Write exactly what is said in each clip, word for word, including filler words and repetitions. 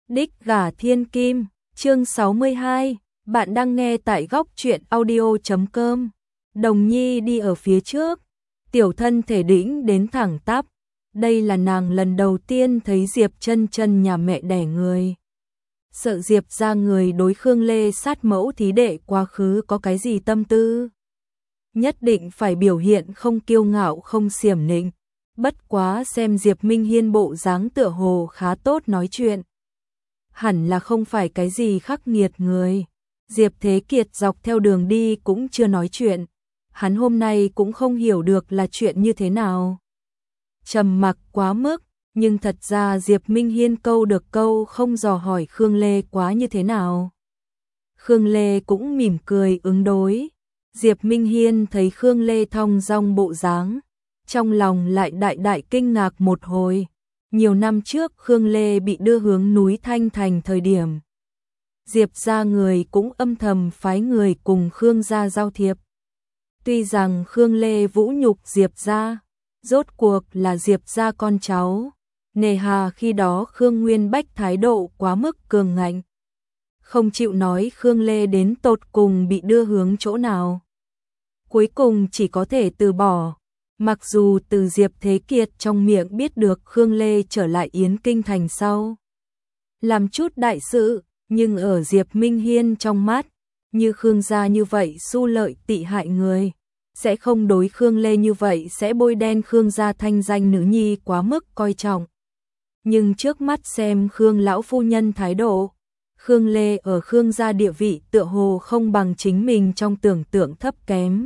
Đích gả thiên kim, chương sáu mươi hai, bạn đang nghe tại góc truyện audio chấm com. Đồng Nhi đi ở phía trước, tiểu thân thể đĩnh đến thẳng tắp. Đây là nàng lần đầu tiên thấy Diệp Chân Chân nhà mẹ đẻ người. Sợ Diệp ra người đối Khương Lê sát mẫu thí đệ quá khứ có cái gì tâm tư. Nhất định phải biểu hiện không kiêu ngạo không xiểm nịnh. Bất quá xem Diệp Minh Hiên bộ dáng tựa hồ khá tốt nói chuyện. Hẳn là không phải cái gì khắc nghiệt người. Diệp Thế Kiệt dọc theo đường đi cũng chưa nói chuyện. Hắn hôm nay cũng không hiểu được là chuyện như thế nào. Trầm mặc quá mức, nhưng thật ra Diệp Minh Hiên câu được câu không dò hỏi Khương Lê quá như thế nào. Khương Lê cũng mỉm cười ứng đối. Diệp Minh Hiên thấy Khương Lê thong dong bộ dáng, trong lòng lại đại đại kinh ngạc một hồi. Nhiều năm trước Khương Lê bị đưa hướng núi Thanh Thành thời điểm, Diệp gia người cũng âm thầm phái người cùng Khương gia giao thiệp. Tuy rằng Khương Lê vũ nhục Diệp gia, rốt cuộc là Diệp gia con cháu, nề hà khi đó Khương Nguyên Bách thái độ quá mức cường ngạnh, không chịu nói Khương Lê đến tột cùng bị đưa hướng chỗ nào. Cuối cùng chỉ có thể từ bỏ. Mặc dù từ Diệp Thế Kiệt trong miệng biết được Khương Lê trở lại Yến Kinh thành sau, làm chút đại sự, nhưng ở Diệp Minh Hiên trong mắt, như Khương gia như vậy su lợi tị hại người, sẽ không đối Khương Lê như vậy sẽ bôi đen Khương gia thanh danh nữ nhi quá mức coi trọng. Nhưng trước mắt xem Khương lão phu nhân thái độ, Khương Lê ở Khương gia địa vị tựa hồ không bằng chính mình trong tưởng tượng thấp kém.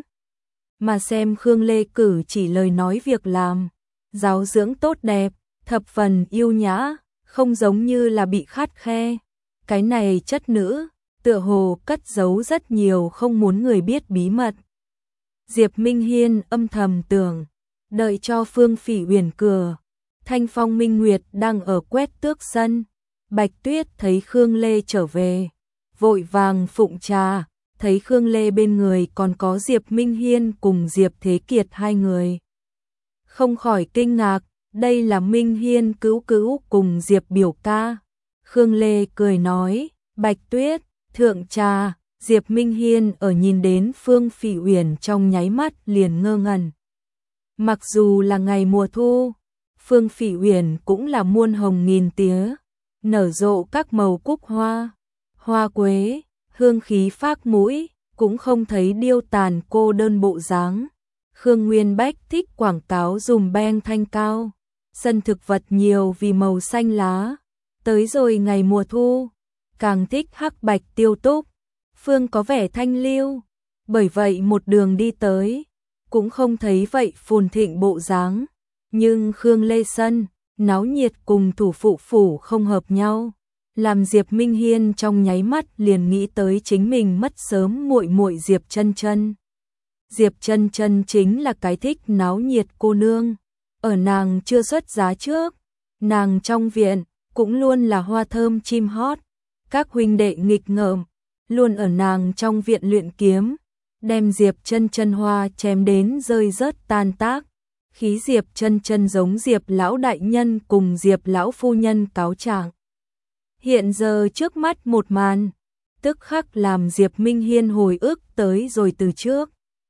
Mà xem Khương Lê cử chỉ lời nói việc làm, giáo dưỡng tốt đẹp, thập phần yêu nhã, không giống như là bị khắt khe. Cái này chất nữ, tựa hồ cất giấu rất nhiều không muốn người biết bí mật. Diệp Minh Hiên âm thầm tưởng, đợi cho Phương Phỉ Uyển cửa, Thanh Phong Minh Nguyệt đang ở quét tước sân. Bạch Tuyết thấy Khương Lê trở về, vội vàng phụng trà. Thấy Khương Lê bên người còn có Diệp Minh Hiên cùng Diệp Thế Kiệt hai người. Không khỏi kinh ngạc, đây là Minh Hiên cứu cứu cùng Diệp biểu ca. Khương Lê cười nói, Bạch Tuyết, thượng trà. Diệp Minh Hiên ở nhìn đến Phương Phỉ Uyển trong nháy mắt liền ngơ ngẩn. Mặc dù là ngày mùa thu, Phương Phỉ Uyển cũng là muôn hồng nghìn tía, nở rộ các màu cúc hoa, hoa quế, hương khí phác mũi, cũng không thấy điêu tàn cô đơn bộ dáng. Khương Nguyên Bách thích quảng cáo dùm beng thanh cao, sân thực vật nhiều vì màu xanh lá. Tới rồi ngày mùa thu, càng thích hắc bạch tiêu túc, phương có vẻ thanh lưu. Bởi vậy một đường đi tới, cũng không thấy vậy phồn thịnh bộ dáng. Nhưng Khương Lê sân, náo nhiệt cùng thủ phụ phủ không hợp nhau. Làm Diệp Minh Hiên trong nháy mắt liền nghĩ tới chính mình mất sớm muội muội Diệp Chân Chân. Diệp Chân Chân chính là cái thích náo nhiệt cô nương. Ở nàng chưa xuất giá trước, nàng trong viện cũng luôn là hoa thơm chim hót. Các huynh đệ nghịch ngợm, luôn ở nàng trong viện luyện kiếm, đem Diệp Chân Chân hoa chém đến rơi rớt tan tác. Khí Diệp Chân Chân giống Diệp lão đại nhân cùng Diệp lão phu nhân cáo trạng. Hiện giờ trước mắt một màn, tức khắc làm Diệp Minh Hiên hồi ức tới rồi từ trước.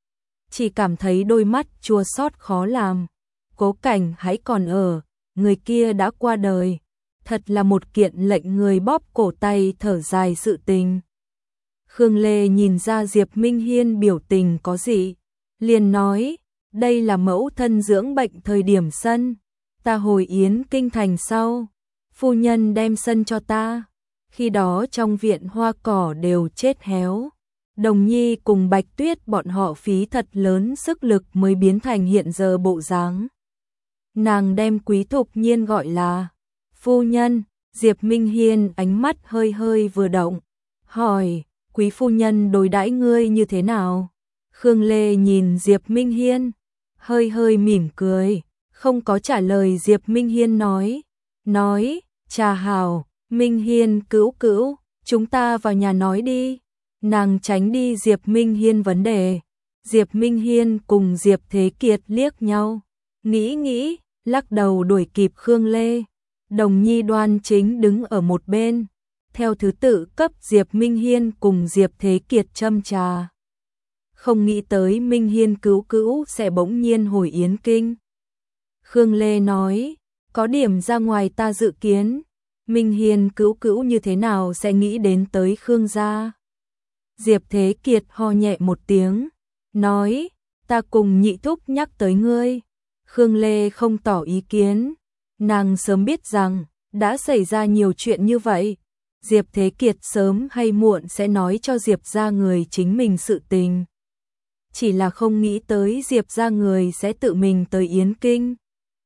Chỉ cảm thấy đôi mắt chua xót khó làm. Cố Cảnh hãy còn ở, người kia đã qua đời. Thật là một kiện lệnh người bóp cổ tay thở dài sự tình. Khương Lê nhìn ra Diệp Minh Hiên biểu tình có gì, liền nói, đây là mẫu thân dưỡng bệnh thời điểm sân. Ta hồi Yến Kinh thành sau, phu nhân đem sân cho ta, khi đó trong viện hoa cỏ đều chết héo. Đồng Nhi cùng Bạch Tuyết bọn họ phí thật lớn sức lực mới biến thành hiện giờ bộ dáng. Nàng đem Quý Thục Nhiên gọi là phu nhân. Diệp Minh Hiên ánh mắt hơi hơi vừa động, hỏi, Quý phu nhân đối đãi ngươi như thế nào? Khương Lê nhìn Diệp Minh Hiên, hơi hơi mỉm cười, không có trả lời. Diệp Minh Hiên nói, nói, Trà hào, Minh Hiên cữu cữu, chúng ta vào nhà nói đi. Nàng tránh đi Diệp Minh Hiên vấn đề. Diệp Minh Hiên cùng Diệp Thế Kiệt liếc nhau, nghĩ nghĩ, lắc đầu đuổi kịp Khương Lê. Đồng Nhi đoan chính đứng ở một bên, theo thứ tự cấp Diệp Minh Hiên cùng Diệp Thế Kiệt châm trà. Không nghĩ tới Minh Hiên cứu cứu sẽ bỗng nhiên hồi Yến Kinh. Khương Lê nói, có điểm ra ngoài ta dự kiến, Minh Hiên cứu cứu như thế nào sẽ nghĩ đến tới Khương gia. Diệp Thế Kiệt ho nhẹ một tiếng, nói, ta cùng nhị thúc nhắc tới ngươi. Khương Lê không tỏ ý kiến, nàng sớm biết rằng đã xảy ra nhiều chuyện như vậy, Diệp Thế Kiệt sớm hay muộn sẽ nói cho Diệp gia người chính mình sự tình. Chỉ là không nghĩ tới Diệp gia người sẽ tự mình tới Yến Kinh.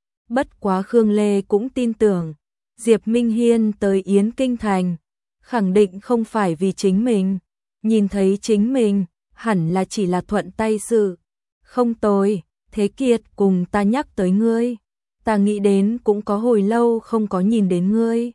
Bất quá Khương Lê cũng tin tưởng, Diệp Minh Hiên tới Yến Kinh thành, khẳng định không phải vì chính mình, nhìn thấy chính mình, hẳn là chỉ là thuận tay sự. Không tồi, Thế Kiệt cùng ta nhắc tới ngươi, ta nghĩ đến cũng có hồi lâu không có nhìn đến ngươi.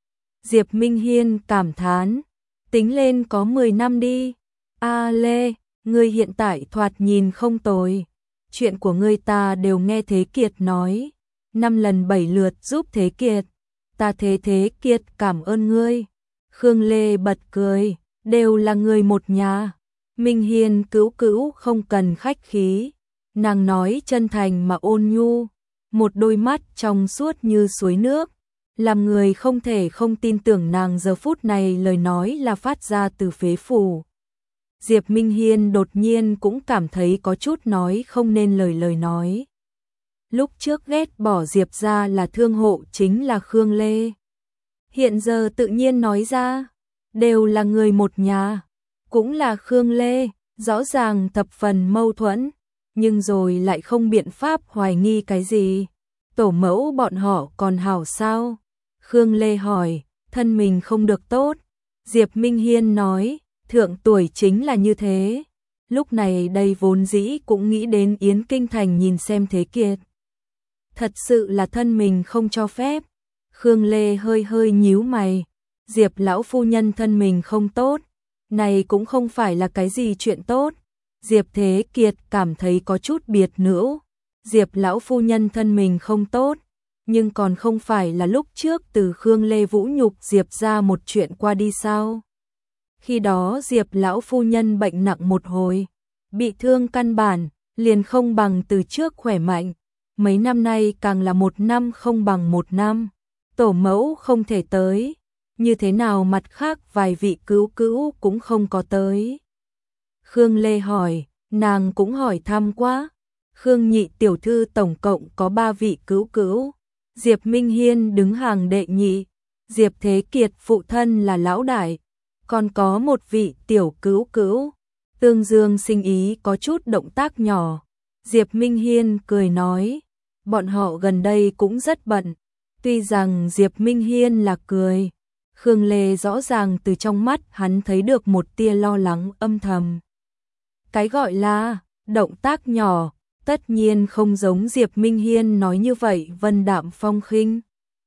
Diệp Minh Hiên cảm thán, tính lên có mười năm đi. A Lê, ngươi hiện tại thoạt nhìn không tồi, chuyện của ngươi ta đều nghe Thế Kiệt nói, năm lần bảy lượt giúp Thế Kiệt, ta thế Thế Kiệt cảm ơn ngươi. Khương Lê bật cười, đều là người một nhà, Minh Hiên cứu cứu không cần khách khí, nàng nói chân thành mà ôn nhu, một đôi mắt trong suốt như suối nước, làm người không thể không tin tưởng nàng giờ phút này lời nói là phát ra từ phế phủ. Diệp Minh Hiên đột nhiên cũng cảm thấy có chút nói không nên lời lời nói. Lúc trước ghét bỏ Diệp ra là thương hộ chính là Khương Lê. Hiện giờ tự nhiên nói ra, đều là người một nhà, cũng là Khương Lê, rõ ràng thập phần mâu thuẫn, nhưng rồi lại không biện pháp hoài nghi cái gì. Tổ mẫu bọn họ còn hảo sao? Khương Lê hỏi, thân mình không được tốt. Diệp Minh Hiên nói, thượng tuổi chính là như thế. Lúc này đây vốn dĩ cũng nghĩ đến Yến Kinh thành nhìn xem Thế Kiệt. Thật sự là thân mình không cho phép. Khương Lê hơi hơi nhíu mày. Diệp lão phu nhân thân mình không tốt, này cũng không phải là cái gì chuyện tốt. Diệp Thế Kiệt cảm thấy có chút biệt nữ. Diệp lão phu nhân thân mình không tốt, nhưng còn không phải là lúc trước từ Khương Lê vũ nhục Diệp ra một chuyện qua đi sao? Khi đó Diệp lão phu nhân bệnh nặng một hồi, bị thương căn bản, liền không bằng từ trước khỏe mạnh. Mấy năm nay càng là một năm không bằng một năm, tổ mẫu không thể tới, như thế nào mặt khác vài vị cứu cứu cũng không có tới. Khương Lê hỏi, nàng cũng hỏi thăm quá. Khương nhị tiểu thư tổng cộng có ba vị cứu cứu. Diệp Minh Hiên đứng hàng đệ nhị, Diệp Thế Kiệt phụ thân là lão đại, còn có một vị tiểu cứu cứu. Tương Dương sinh ý có chút động tác nhỏ. Diệp Minh Hiên cười nói, bọn họ gần đây cũng rất bận. Tuy rằng Diệp Minh Hiên là cười, Khương Lê rõ ràng từ trong mắt hắn thấy được một tia lo lắng âm thầm. Cái gọi là động tác nhỏ, tất nhiên không giống Diệp Minh Hiên nói như vậy vân đạm phong khinh.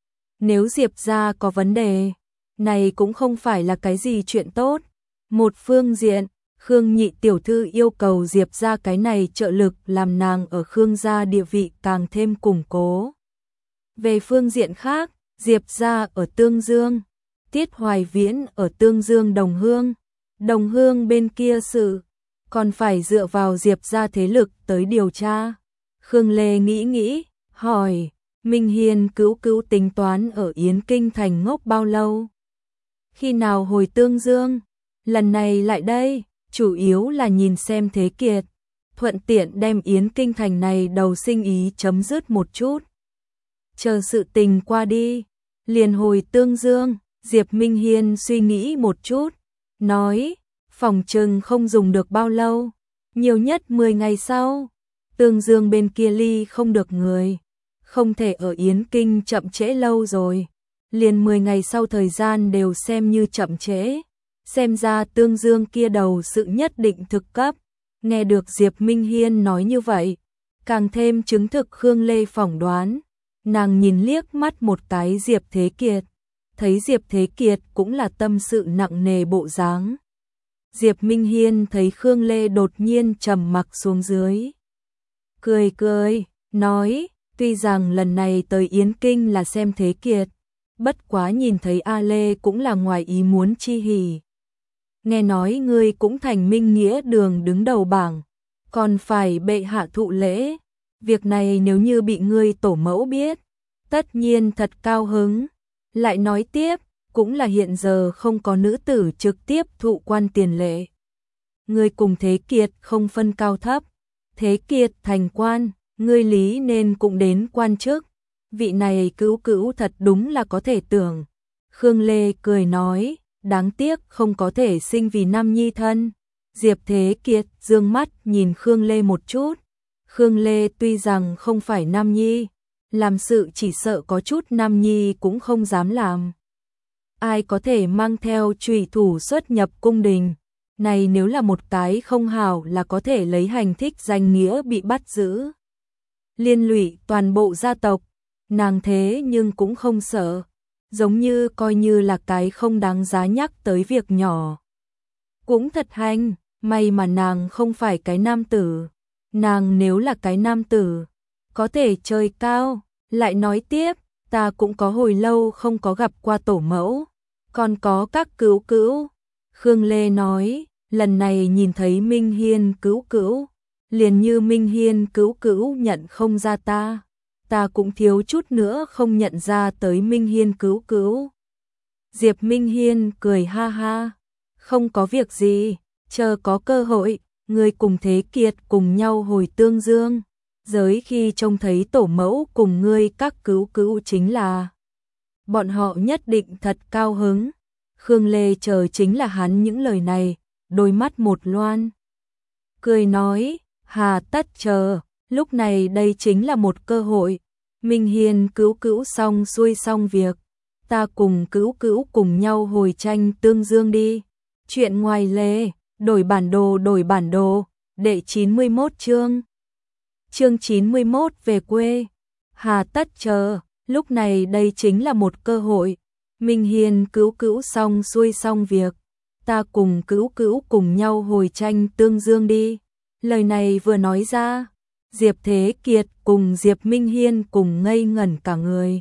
Nếu Diệp gia có vấn đề, này cũng không phải là cái gì chuyện tốt. Một phương diện, Khương nhị tiểu thư yêu cầu Diệp gia cái này trợ lực làm nàng ở Khương gia địa vị càng thêm củng cố. Về phương diện khác, Diệp gia ở Tương Dương, Tiết Hoài Viễn ở Tương Dương Đồng Hương, Đồng Hương bên kia sự, còn phải dựa vào Diệp gia thế lực tới điều tra. Khương Lê nghĩ nghĩ, hỏi, Minh Hiên cứu cứu tính toán ở Yến Kinh thành ngốc bao lâu? Khi nào hồi Tương Dương? Lần này lại đây, chủ yếu là nhìn xem Thế Kiệt, thuận tiện đem Yến Kinh thành này đầu sinh ý chấm dứt một chút. Chờ sự tình qua đi, liền hồi Tương Dương. Diệp Minh Hiên suy nghĩ một chút, nói, phòng trừng không dùng được bao lâu, nhiều nhất mười ngày sau. Tương Dương bên kia ly không được người, không thể ở Yến Kinh chậm trễ lâu rồi, liền mười ngày sau thời gian đều xem như chậm trễ. Xem ra Tương Dương kia đầu sự nhất định thực cấp. Nghe được Diệp Minh Hiên nói như vậy, càng thêm chứng thực Khương Lê phỏng đoán. Nàng nhìn liếc mắt một cái Diệp Thế Kiệt, thấy Diệp Thế Kiệt cũng là tâm sự nặng nề bộ dáng. Diệp Minh Hiên thấy Khương Lê đột nhiên trầm mặc xuống dưới, cười cười, nói, tuy rằng lần này tới Yến Kinh là xem Thế Kiệt, bất quá nhìn thấy A Lê cũng là ngoài ý muốn chi hỉ. Nghe nói ngươi cũng thành Minh Nghĩa Đường đứng đầu bảng, còn phải bệ hạ thụ lễ, việc này nếu như bị ngươi tổ mẫu biết, tất nhiên thật cao hứng. Lại nói tiếp, cũng là hiện giờ không có nữ tử trực tiếp thụ quan tiền lệ. Ngươi cùng Thế Kiệt không phân cao thấp, Thế Kiệt thành quan, ngươi lý nên cũng đến quan chức. Vị này cữu cữu thật đúng là có thể tưởng. Khương Lê cười nói, đáng tiếc không có thể sinh vì nam nhi thân. Diệp Thế Kiệt dương mắt nhìn Khương Lê một chút. Khương Lê tuy rằng không phải nam nhi, làm sự chỉ sợ có chút nam nhi cũng không dám làm. Ai có thể mang theo chủy thủ xuất nhập cung đình, này nếu là một cái không hảo là có thể lấy hành thích danh nghĩa bị bắt giữ. Liên lụy toàn bộ gia tộc, nàng thế nhưng cũng không sợ, giống như coi như là cái không đáng giá nhắc tới việc nhỏ. Cũng thật hành, may mà nàng không phải cái nam tử. Nàng nếu là cái nam tử, có thể chơi cao. Lại nói tiếp, ta cũng có hồi lâu không có gặp qua tổ mẫu, còn có các cữu cữu. Khương Lê nói, lần này nhìn thấy Minh Hiên cữu cữu, liền như Minh Hiên cữu cữu nhận không ra ta, ta cũng thiếu chút nữa không nhận ra tới Minh Hiên cữu cữu. Diệp Minh Hiên cười ha ha, không có việc gì, chờ có cơ hội, ngươi cùng Thế Kiệt cùng nhau hồi Tương Dương. Giới khi trông thấy tổ mẫu cùng ngươi các cữu cữu chính là bọn họ nhất định thật cao hứng. Khương Lê chờ chính là hắn những lời này, đôi mắt một loan. Cười nói, hà tất chờ, lúc này đây chính là một cơ hội. Minh Hiên cữu cữu xong xuôi xong việc, ta cùng cữu cữu cùng nhau hồi tranh Tương Dương đi. Chuyện ngoài lề, đổi bản đồ đổi bản đồ, đệ chín mươi mốt chương. Chương chín mươi mốt về quê. Hà tất chờ, lúc này đây chính là một cơ hội. Minh Hiên cữu cữu xong xuôi xong việc, ta cùng cữu cữu cùng nhau hồi tranh Tương Dương đi. Lời này vừa nói ra, Diệp Thế Kiệt cùng Diệp Minh Hiên cùng ngây ngẩn cả người.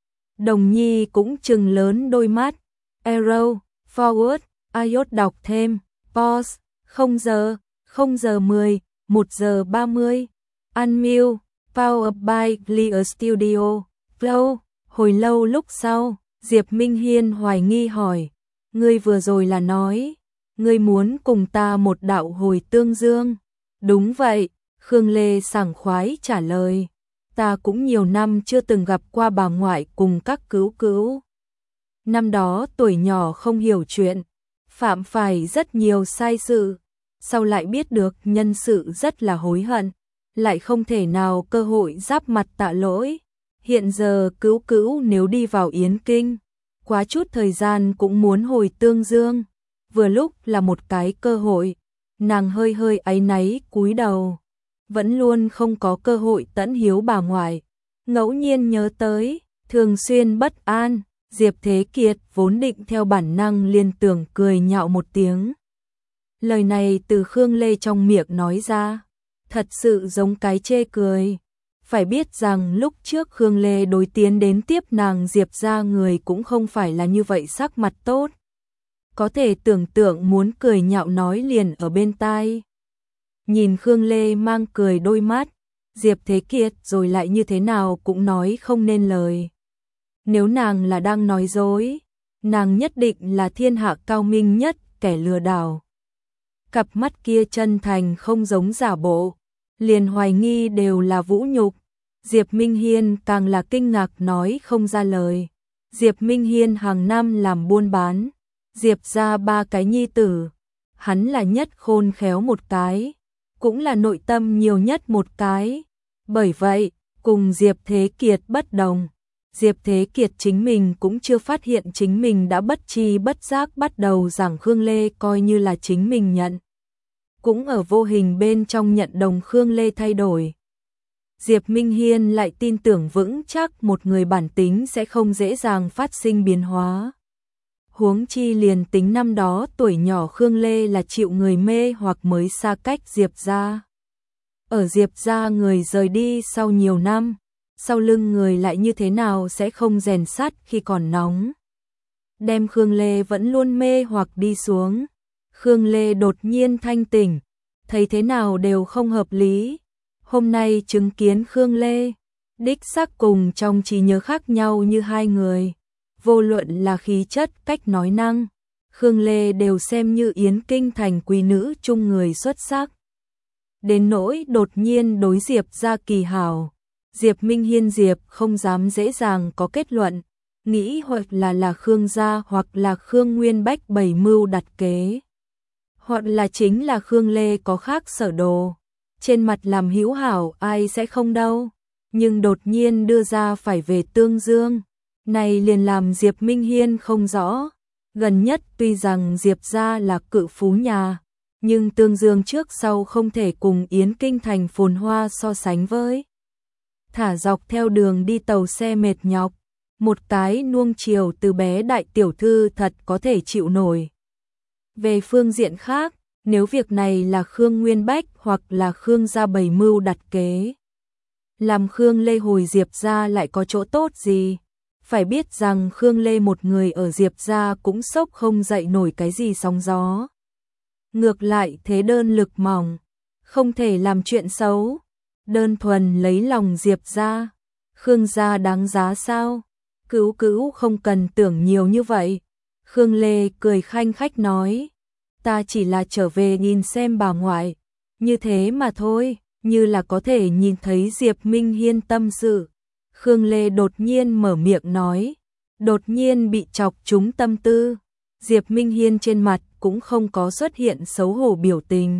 Đồng Nhi cũng trừng lớn đôi mắt. Arrow, forward, iốt đọc thêm, pause, không giờ, không giờ mười, một giờ ba mươi. Unmute, Power by Clear Studio, Flow. Hồi lâu lúc sau, Diệp Minh Hiên hoài nghi hỏi, ngươi vừa rồi là nói, ngươi muốn cùng ta một đạo hồi Tương Dương. Đúng vậy, Khương Lê sảng khoái trả lời, ta cũng nhiều năm chưa từng gặp qua bà ngoại cùng các cữu cữu. Năm đó tuổi nhỏ không hiểu chuyện, phạm phải rất nhiều sai sự, sau lại biết được nhân sự rất là hối hận, lại không thể nào cơ hội giáp mặt tạ lỗi. Hiện giờ cữu cữu nếu đi vào Yến Kinh, quá chút thời gian cũng muốn hồi Tương Dương, vừa lúc là một cái cơ hội. Nàng hơi hơi áy náy cúi đầu, vẫn luôn không có cơ hội tẫn hiếu bà ngoại. Ngẫu nhiên nhớ tới, thường xuyên bất an, Diệp Thế Kiệt vốn định theo bản năng liên tưởng cười nhạo một tiếng. Lời này từ Khương Lê trong miệng nói ra, thật sự giống cái chê cười. Phải biết rằng lúc trước Khương Lê đối tiến đến tiếp nàng Diệp ra người cũng không phải là như vậy sắc mặt tốt. Có thể tưởng tượng muốn cười nhạo nói liền ở bên tai. Nhìn Khương Lê mang cười đôi mắt, Diệp Thế Kiệt rồi lại như thế nào cũng nói không nên lời. Nếu nàng là đang nói dối, nàng nhất định là thiên hạ cao minh nhất kẻ lừa đảo. Cặp mắt kia chân thành không giống giả bộ, liền hoài nghi đều là vũ nhục. Diệp Minh Hiên càng là kinh ngạc nói không ra lời. Diệp Minh Hiên hàng năm làm buôn bán, Diệp ra ba cái nhi tử, hắn là nhất khôn khéo một cái, cũng là nội tâm nhiều nhất một cái. Bởi vậy, cùng Diệp Thế Kiệt bất đồng, Diệp Thế Kiệt chính mình cũng chưa phát hiện chính mình đã bất tri bất giác bắt đầu giảng Khương Lê coi như là chính mình nhận. Cũng ở vô hình bên trong nhận đồng Khương Lê thay đổi. Diệp Minh Hiên lại tin tưởng vững chắc một người bản tính sẽ không dễ dàng phát sinh biến hóa. Huống chi liền tính năm đó tuổi nhỏ Khương Lê là chịu người mê hoặc mới xa cách Diệp ra. Ở Diệp ra người rời đi sau nhiều năm, sau lưng người lại như thế nào sẽ không rèn sắt khi còn nóng. Đem Khương Lê vẫn luôn mê hoặc đi xuống. Khương Lê đột nhiên thanh tỉnh, thấy thế nào đều không hợp lý. Hôm nay chứng kiến Khương Lê, đích xác cùng trong trí nhớ khác nhau như hai người. Vô luận là khí chất, cách nói năng, Khương Lê đều xem như Yến Kinh thành quý nữ chung người xuất sắc. Đến nỗi đột nhiên đối Diệp ra kỳ hảo, Diệp Minh Hiên Diệp không dám dễ dàng có kết luận, nghĩ hoặc là là Khương gia hoặc là Khương Nguyên Bách bày mưu đặt kế. Hoặc là chính là Khương Lê có khác sở đồ. Trên mặt làm hữu hảo ai sẽ không đâu, nhưng đột nhiên đưa ra phải về Tương Dương, này liền làm Diệp Minh Hiên không rõ. Gần nhất tuy rằng Diệp gia là cự phú nhà, nhưng Tương Dương trước sau không thể cùng Yến Kinh thành phồn hoa so sánh với. Thả dọc theo đường đi tàu xe mệt nhọc, một cái nuông chiều từ bé đại tiểu thư thật có thể chịu nổi. Về phương diện khác, nếu việc này là Khương Nguyên Bách hoặc là Khương gia bày mưu đặt kế, làm Khương Lê hồi Diệp gia lại có chỗ tốt gì? Phải biết rằng Khương Lê một người ở Diệp gia cũng sốc không dậy nổi cái gì sóng gió. Ngược lại thế đơn lực mỏng, không thể làm chuyện xấu, đơn thuần lấy lòng Diệp gia. Khương gia đáng giá sao? Cứu cứu không cần tưởng nhiều như vậy. Khương Lê cười khanh khách nói, ta chỉ là trở về nhìn xem bà ngoại, như thế mà thôi, như là có thể nhìn thấy Diệp Minh Hiên tâm sự. Khương Lê đột nhiên mở miệng nói, đột nhiên bị chọc trúng tâm tư. Diệp Minh Hiên trên mặt cũng không có xuất hiện xấu hổ biểu tình,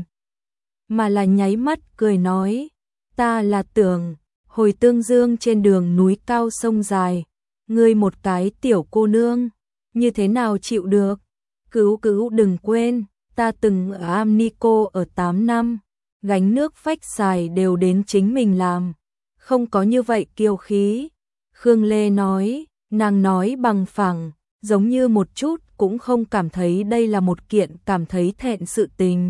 mà là nháy mắt cười nói, ta là tưởng, hồi Tương Dương trên đường núi cao sông dài, ngươi một cái tiểu cô nương, như thế nào chịu được? Cứu cứu đừng quên, ta từng ở Amnico ở tám năm, gánh nước phách xài đều đến chính mình làm, không có như vậy kiêu khí. Khương Lê nói, nàng nói bằng phẳng, giống như một chút cũng không cảm thấy đây là một kiện cảm thấy thẹn sự tình.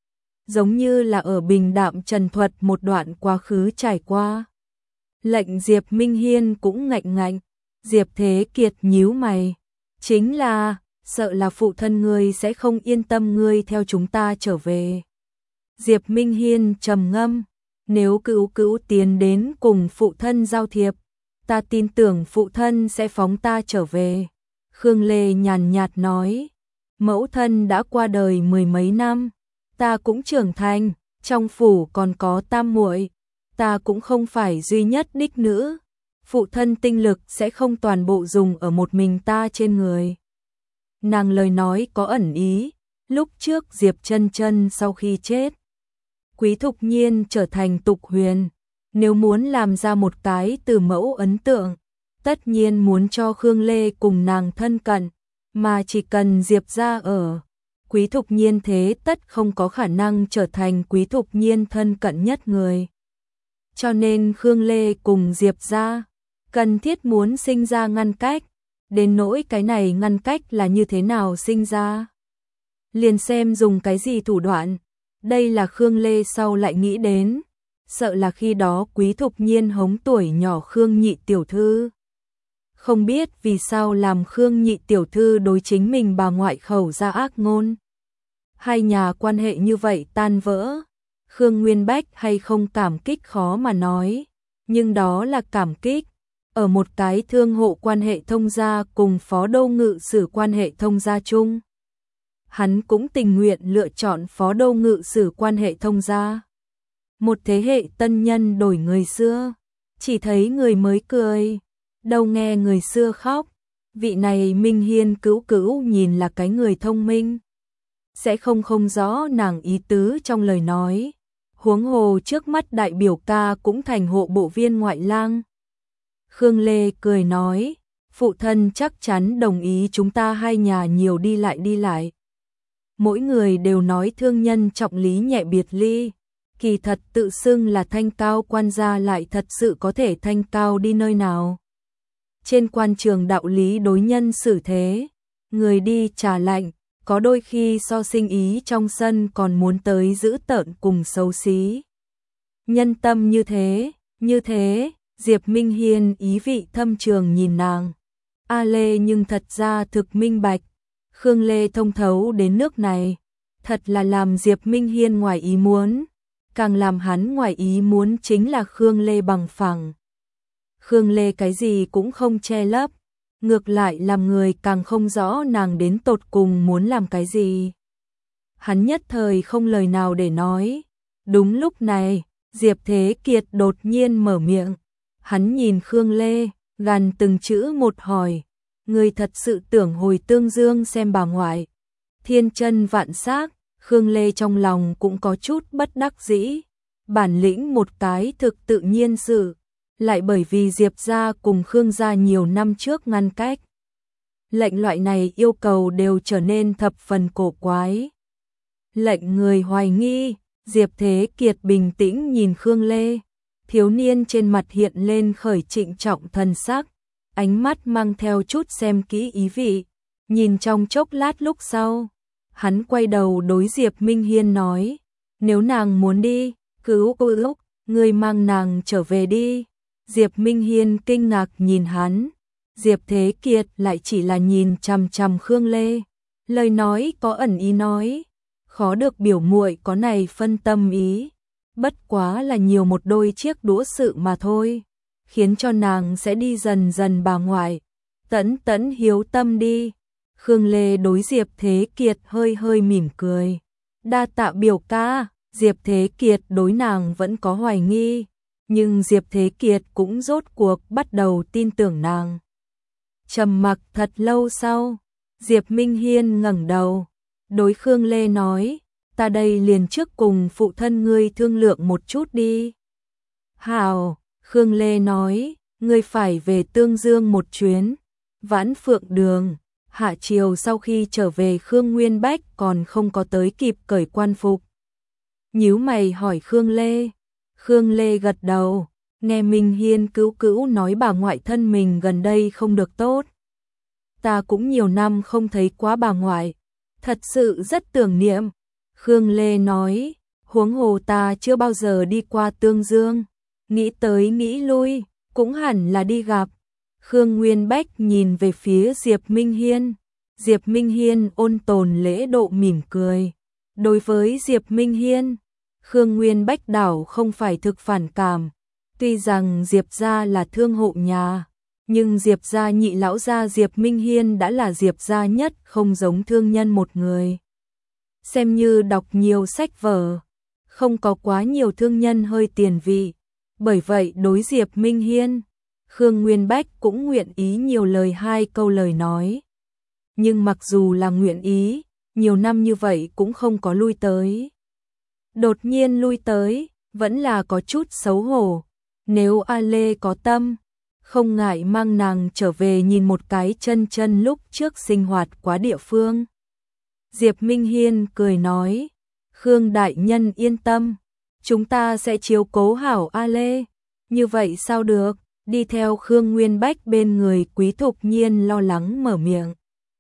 Giống như là ở bình đạm trần thuật một đoạn quá khứ trải qua. Lệnh Diệp Minh Hiên cũng ngạnh ngạnh, Diệp Thế Kiệt nhíu mày, chính là, sợ là phụ thân ngươi sẽ không yên tâm ngươi theo chúng ta trở về. Diệp Minh Hiên trầm ngâm, nếu cứu cứu tiến đến cùng phụ thân giao thiệp, ta tin tưởng phụ thân sẽ phóng ta trở về. Khương Lê nhàn nhạt nói, mẫu thân đã qua đời mười mấy năm, ta cũng trưởng thành, trong phủ còn có tam muội, ta cũng không phải duy nhất đích nữ, phụ thân tinh lực sẽ không toàn bộ dùng ở một mình ta trên người. Nàng lời nói có ẩn ý, lúc trước Diệp Chân Chân sau khi chết, Quý Thục Nhiên trở thành Tục Huyền, nếu muốn làm ra một cái từ mẫu ấn tượng, tất nhiên muốn cho Khương Lê cùng nàng thân cận, mà chỉ cần Diệp gia ở, Quý Thục Nhiên thế tất không có khả năng trở thành Quý Thục Nhiên thân cận nhất người. Cho nên Khương Lê cùng Diệp gia cần thiết muốn sinh ra ngăn cách, đến nỗi cái này ngăn cách là như thế nào sinh ra, liền xem dùng cái gì thủ đoạn. Đây là Khương Lê sau lại nghĩ đến, sợ là khi đó Quý Thục Nhiên hống tuổi nhỏ Khương nhị tiểu thư. Không biết vì sao làm Khương nhị tiểu thư đối chính mình bà ngoại khẩu ra ác ngôn. Hai nhà quan hệ như vậy tan vỡ, Khương Nguyên Bách hay không cảm kích khó mà nói, nhưng đó là cảm kích. Ở một cái thương hộ quan hệ thông gia cùng phó đô ngự sử quan hệ thông gia chung, hắn cũng tình nguyện lựa chọn phó đô ngự sử quan hệ thông gia. Một thế hệ tân nhân đổi người xưa, chỉ thấy người mới cười, đâu nghe người xưa khóc. Vị này Minh Hiên cứu cứu nhìn là cái người thông minh, sẽ không không rõ nàng ý tứ trong lời nói. Huống hồ trước mắt đại biểu ca cũng thành hộ bộ viên ngoại lang. Khương Lê cười nói, phụ thân chắc chắn đồng ý chúng ta hai nhà nhiều đi lại đi lại. Mỗi người đều nói thương nhân trọng lý nhẹ biệt ly, kỳ thật tự xưng là thanh cao quan gia lại thật sự có thể thanh cao đi nơi nào. Trên quan trường đạo lý đối nhân xử thế, người đi trà lạnh, có đôi khi so sinh ý trong sân còn muốn tới giữ tợn cùng xấu xí. Nhân tâm như thế, như thế, Diệp Minh Hiên ý vị thâm trường nhìn nàng. A Lê nhưng thật ra thực minh bạch, Khương Lê thông thấu đến nước này, thật là làm Diệp Minh Hiên ngoài ý muốn, càng làm hắn ngoài ý muốn chính là Khương Lê bằng phẳng. Khương Lê cái gì cũng không che lấp, ngược lại làm người càng không rõ nàng đến tột cùng muốn làm cái gì. Hắn nhất thời không lời nào để nói. Đúng lúc này, Diệp Thế Kiệt đột nhiên mở miệng. Hắn nhìn Khương Lê, gằn từng chữ một hỏi, người thật sự tưởng hồi Tương Dương xem bà ngoại. Thiên chân vạn xác, Khương Lê trong lòng cũng có chút bất đắc dĩ. Bản lĩnh một cái thực tự nhiên sự, lại bởi vì Diệp gia cùng Khương gia nhiều năm trước ngăn cách. Lệnh loại này yêu cầu đều trở nên thập phần cổ quái. Lệnh người hoài nghi, Diệp Thế Kiệt bình tĩnh nhìn Khương Lê. Thiếu niên trên mặt hiện lên khởi trịnh trọng thần sắc, ánh mắt mang theo chút xem kỹ ý vị. Nhìn trong chốc lát lúc sau, hắn quay đầu đối Diệp Minh Hiên nói, nếu nàng muốn đi, cứu cô lúc, người mang nàng trở về đi. Diệp Minh Hiên kinh ngạc nhìn hắn, Diệp Thế Kiệt lại chỉ là nhìn chằm chằm Khương Lê, lời nói có ẩn ý nói, khó được biểu muội có này phân tâm ý, bất quá là nhiều một đôi chiếc đũa sự mà thôi, khiến cho nàng sẽ đi dần dần bà ngoại, tẫn tẫn hiếu tâm đi. Khương Lê đối Diệp Thế Kiệt hơi hơi mỉm cười, đa tạ biểu ca. Diệp Thế Kiệt đối nàng vẫn có hoài nghi, nhưng Diệp Thế Kiệt cũng rốt cuộc bắt đầu tin tưởng nàng. Trầm mặc thật lâu sau, Diệp Minh Hiên ngẩng đầu, đối Khương Lê nói, ta đây liền trước cùng phụ thân ngươi thương lượng một chút đi. Hảo, Khương Lê nói, ngươi phải về Tương Dương một chuyến. Vãn Phượng Đường, hạ chiều sau khi trở về Khương Nguyên Bách còn không có tới kịp cởi quan phục. Nhíu mày hỏi Khương Lê. Khương Lê gật đầu, nghe Minh Hiên cứu cứu nói bà ngoại thân mình gần đây không được tốt. Ta cũng nhiều năm không thấy quá bà ngoại, thật sự rất tưởng niệm. Khương Lê nói, huống hồ ta chưa bao giờ đi qua Tương Dương, nghĩ tới nghĩ lui, cũng hẳn là đi gặp. Khương Nguyên Bách nhìn về phía Diệp Minh Hiên, Diệp Minh Hiên ôn tồn lễ độ mỉm cười. Đối với Diệp Minh Hiên, Khương Nguyên Bách đảo không phải thực phản cảm, tuy rằng Diệp gia là thương hộ nhà, nhưng Diệp gia nhị lão gia Diệp Minh Hiên đã là Diệp gia nhất không giống thương nhân một người. Xem như đọc nhiều sách vở, không có quá nhiều thương nhân hơi tiền vị, bởi vậy đối Diệp Minh Hiên, Khương Nguyên Bách cũng nguyện ý nhiều lời hai câu lời nói. Nhưng mặc dù là nguyện ý, nhiều năm như vậy cũng không có lui tới. Đột nhiên lui tới, vẫn là có chút xấu hổ. Nếu A Lê có tâm, không ngại mang nàng trở về nhìn một cái chân chân lúc trước sinh hoạt quá địa phương. Diệp Minh Hiên cười nói, Khương đại nhân yên tâm, chúng ta sẽ chiếu cố hảo A Lê. Như vậy sao được? Đi theo Khương Nguyên Bách bên người Quý Thục Nhiên lo lắng mở miệng.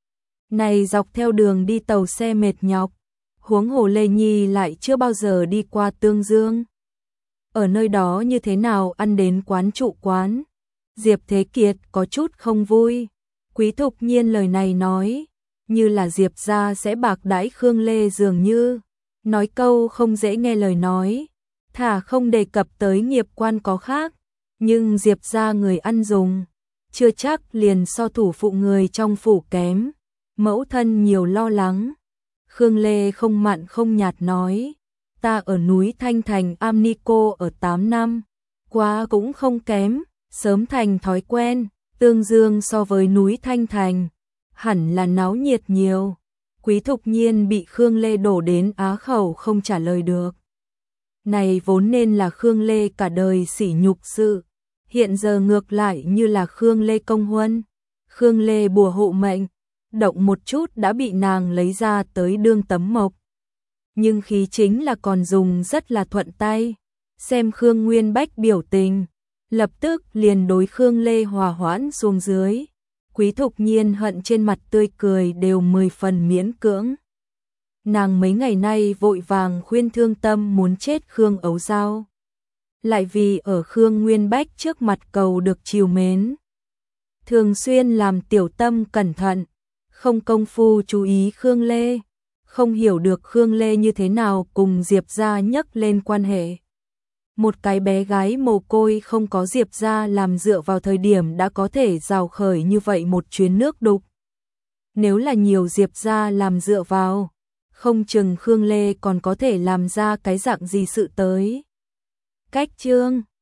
Này dọc theo đường đi tàu xe mệt nhọc, huống hồ Lê Nhi lại chưa bao giờ đi qua Tương Dương. Ở nơi đó như thế nào ăn đến quán trụ quán? Diệp Thế Kiệt có chút không vui. Quý Thục Nhiên lời này nói, như là Diệp gia sẽ bạc đãi Khương Lê dường như. Nói câu không dễ nghe lời nói, thả không đề cập tới nghiệp quan có khác. Nhưng Diệp gia người ăn dùng, chưa chắc liền so thủ phụ người trong phủ kém. Mẫu thân nhiều lo lắng. Khương Lê không mặn không nhạt nói, ta ở núi Thanh Thành Amnico ở tám năm, quá cũng không kém, sớm thành thói quen. Tương Dương so với núi Thanh Thành, hẳn là náo nhiệt nhiều. Quý Thục Nhiên bị Khương Lê đổ đến á khẩu không trả lời được. Này vốn nên là Khương Lê cả đời sỉ nhục sự, hiện giờ ngược lại như là Khương Lê công huân. Khương Lê bùa hộ mệnh, động một chút đã bị nàng lấy ra tới đương tấm mộc. Nhưng khí chính là còn dùng rất là thuận tay. Xem Khương Nguyên Bách biểu tình, lập tức liền đối Khương Lê hòa hoãn xuống dưới. Quý Thục Nhiên hận trên mặt tươi cười đều mười phần miễn cưỡng. Nàng mấy ngày nay vội vàng khuyên thương tâm muốn chết Khương Ấu Giao. lại vì ở Khương Nguyên Bách trước mặt cầu được chiều mến. Thường xuyên làm tiểu tâm cẩn thận, không công phu chú ý Khương Lê, không hiểu được Khương Lê như thế nào cùng Diệp gia nhắc lên quan hệ. Một cái bé gái mồ côi không có Diệp gia làm dựa vào thời điểm đã có thể rào khởi như vậy một chuyến nước đục. Nếu là nhiều Diệp gia làm dựa vào, không chừng Khương Lê còn có thể làm ra cái dạng gì sự tới. Cách chương